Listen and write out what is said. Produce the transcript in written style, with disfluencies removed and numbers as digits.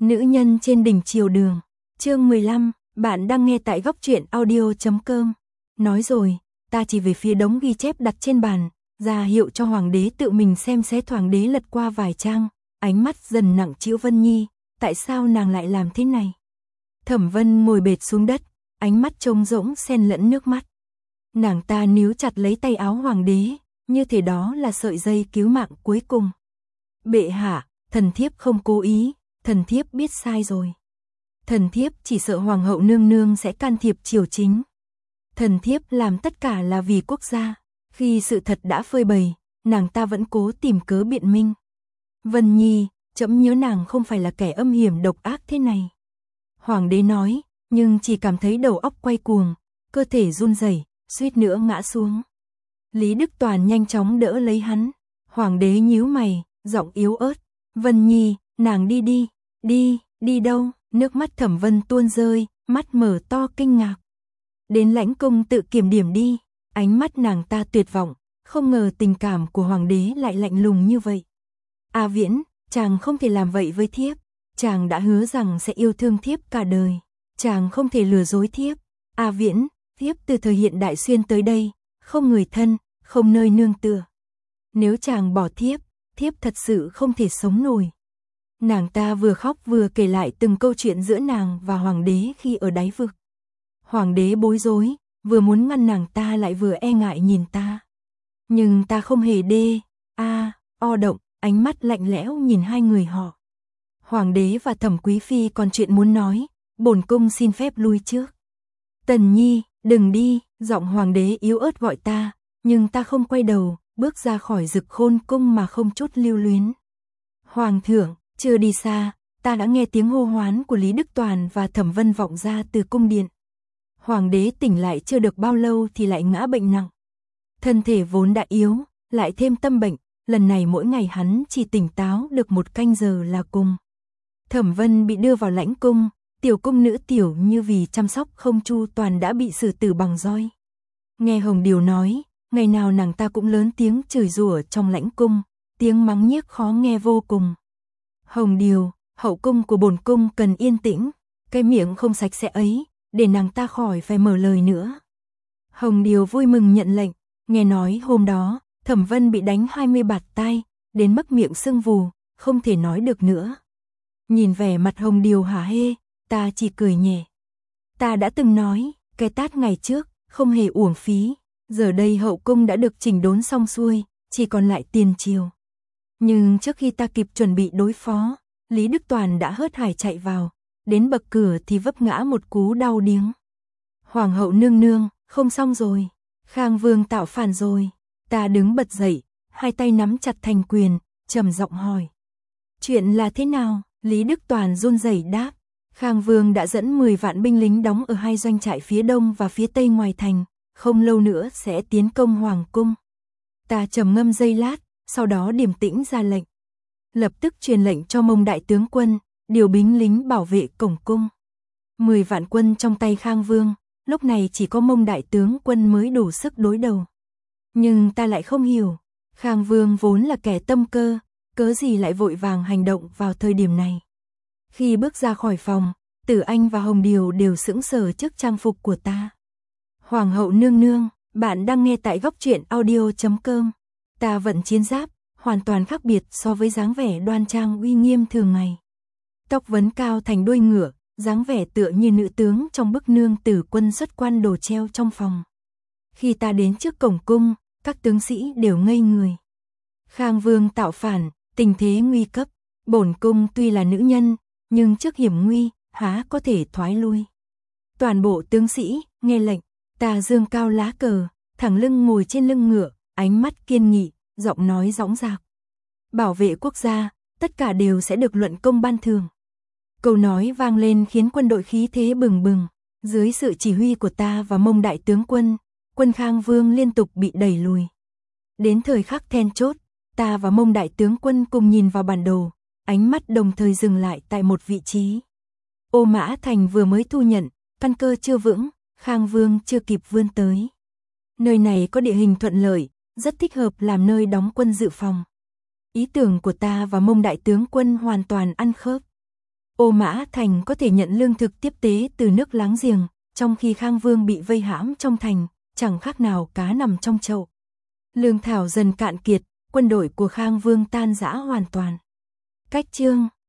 Nữ nhân trên đỉnh triều đường, chương 15, bạn đang nghe tại góc truyện audio.com. Nói rồi, ta chỉ về phía đống ghi chép đặt trên bàn, ra hiệu cho hoàng đế tự mình xem xét. Hoàng đế lật qua vài trang, ánh mắt dần nặng trĩu. Vân Nhi, tại sao nàng lại làm thế này? Thẩm Vân ngồi bệt xuống đất, ánh mắt trống rỗng xen lẫn nước mắt. Nàng ta níu chặt lấy tay áo hoàng đế, như thể đó là sợi dây cứu mạng cuối cùng. Bệ hạ, thần thiếp không cố ý, thần thiếp biết sai rồi. Thần thiếp chỉ sợ hoàng hậu nương nương sẽ can thiệp triều chính. Thần thiếp làm tất cả là vì quốc gia. Khi sự thật đã phơi bày, nàng ta vẫn cố tìm cớ biện minh. Vân Nhi, trẫm nhớ nàng không phải là kẻ âm hiểm độc ác thế này. Hoàng đế nói, nhưng chỉ cảm thấy đầu óc quay cuồng, cơ thể run rẩy, suýt nữa ngã xuống. Lý Đức Toàn nhanh chóng đỡ lấy hắn. Hoàng đế nhíu mày, giọng yếu ớt. Vân Nhi, nàng đi đi. Đi đâu? Nước mắt Thẩm Vân tuôn rơi, mắt mở to kinh ngạc. Đến lãnh cung tự kiểm điểm đi. Ánh mắt nàng ta tuyệt vọng, không ngờ tình cảm của hoàng đế lại lạnh lùng như vậy. A Viễn, chàng không thể làm vậy với thiếp. Chàng đã hứa rằng sẽ yêu thương thiếp cả đời. Chàng không thể lừa dối thiếp. A Viễn, thiếp từ thời hiện đại xuyên tới đây, không người thân, không nơi nương tựa. Nếu chàng bỏ thiếp, thiếp thật sự không thể sống nổi. Nàng ta vừa khóc vừa kể lại từng câu chuyện giữa nàng và hoàng đế khi ở đáy vực. Hoàng đế bối rối, vừa muốn ngăn nàng ta lại vừa e ngại nhìn ta. Nhưng ta không hề động, ánh mắt lạnh lẽo nhìn hai người họ. Hoàng đế và Thẩm Quý phi còn chuyện muốn nói, bổn cung xin phép lui trước. Tần Nhi, đừng đi, giọng hoàng đế yếu ớt gọi ta, nhưng ta không quay đầu, bước ra khỏi Dực Khôn cung mà không chút lưu luyến. Hoàng thượng, chưa đi xa, ta đã nghe tiếng hô hoán của Lý Đức Toàn và Thẩm Vân vọng ra từ cung điện. Hoàng đế tỉnh lại chưa được bao lâu thì lại ngã bệnh nặng. Thân thể vốn đã yếu, lại thêm tâm bệnh, lần này mỗi ngày hắn chỉ tỉnh táo được 1 canh giờ là cùng. Thẩm Vân bị đưa vào lãnh cung, tiểu cung nữ Tiểu Như vì chăm sóc không chu toàn đã bị xử tử bằng roi. Nghe Hồng Điều nói, ngày nào nàng ta cũng lớn tiếng chửi rủa trong lãnh cung, tiếng mắng nhiếc khó nghe vô cùng. Hồng Điều, hậu cung của bổn cung cần yên tĩnh, cái miệng không sạch sẽ ấy, để nàng ta khỏi phải mở lời nữa. Hồng Điều vui mừng nhận lệnh, nghe nói hôm đó, Thẩm Vân bị đánh 20 bạt tai, đến mức miệng sưng vù, không thể nói được nữa. Nhìn vẻ mặt Hồng Điều hả hê, ta chỉ cười nhẹ. Ta đã từng nói, cái tát ngày trước, không hề uổng phí, giờ đây hậu cung đã được chỉnh đốn xong xuôi, chỉ còn lại tiền triều. Nhưng trước khi ta kịp chuẩn bị đối phó, Lý Đức Toàn đã hớt hải chạy vào, đến bậc cửa thì vấp ngã một cú đau điếng. Hoàng hậu nương nương, không xong rồi, Khang Vương tạo phản rồi. Ta đứng bật dậy, hai tay nắm chặt thành quyền, trầm giọng hỏi. Chuyện là thế nào? Lý Đức Toàn run rẩy đáp. Khang Vương đã dẫn 10 vạn binh lính đóng ở 2 doanh trại phía đông và phía tây ngoài thành, không lâu nữa sẽ tiến công hoàng cung. Ta trầm ngâm giây lát, sau đó điềm tĩnh ra lệnh. Lập tức truyền lệnh cho Mông đại tướng quân, điều binh lính bảo vệ cổng cung. 10 vạn quân trong tay Khang Vương, lúc này chỉ có Mông đại tướng quân mới đủ sức đối đầu. Nhưng ta lại không hiểu, Khang Vương vốn là kẻ tâm cơ, cớ gì lại vội vàng hành động vào thời điểm này. Khi bước ra khỏi phòng, Tử Anh và Hồng Điều đều sững sờ trước trang phục của ta. Hoàng hậu nương nương, bạn đang nghe tại góc truyện audio.com. Ta vận chiến giáp, hoàn toàn khác biệt so với dáng vẻ đoan trang uy nghiêm thường ngày. Tóc vấn cao thành đuôi ngựa, dáng vẻ tựa như nữ tướng trong bức nương tử quân xuất quan đồ treo trong phòng. Khi ta đến trước cổng cung, các tướng sĩ đều ngây người. Khang Vương tạo phản, tình thế nguy cấp, bổn cung tuy là nữ nhân, nhưng trước hiểm nguy, há có thể thoái lui. Toàn bộ tướng sĩ, nghe lệnh, ta dương cao lá cờ, thẳng lưng ngồi trên lưng ngựa, ánh mắt kiên nghị, giọng nói dõng dạc. Bảo vệ quốc gia, tất cả đều sẽ được luận công ban thưởng. Câu nói vang lên khiến quân đội khí thế bừng bừng, dưới sự chỉ huy của ta và Mông đại tướng quân, quân Khang Vương liên tục bị đẩy lùi. Đến thời khắc then chốt, ta và Mông đại tướng quân cùng nhìn vào bản đồ, ánh mắt đồng thời dừng lại tại một vị trí. Ô Mã Thành vừa mới thu nhận, căn cơ chưa vững, Khang Vương chưa kịp vươn tới. Nơi này có địa hình thuận lợi, rất thích hợp làm nơi đóng quân dự phòng. Ý tưởng của ta và Mông đại tướng quân hoàn toàn ăn khớp. Ô Mã Thành có thể nhận lương thực tiếp tế từ nước láng giềng, trong khi Khang Vương bị vây hãm trong thành, chẳng khác nào cá nằm trong chậu. Lương thảo dần cạn kiệt, quân đội của Khang Vương tan rã hoàn toàn. Cách chương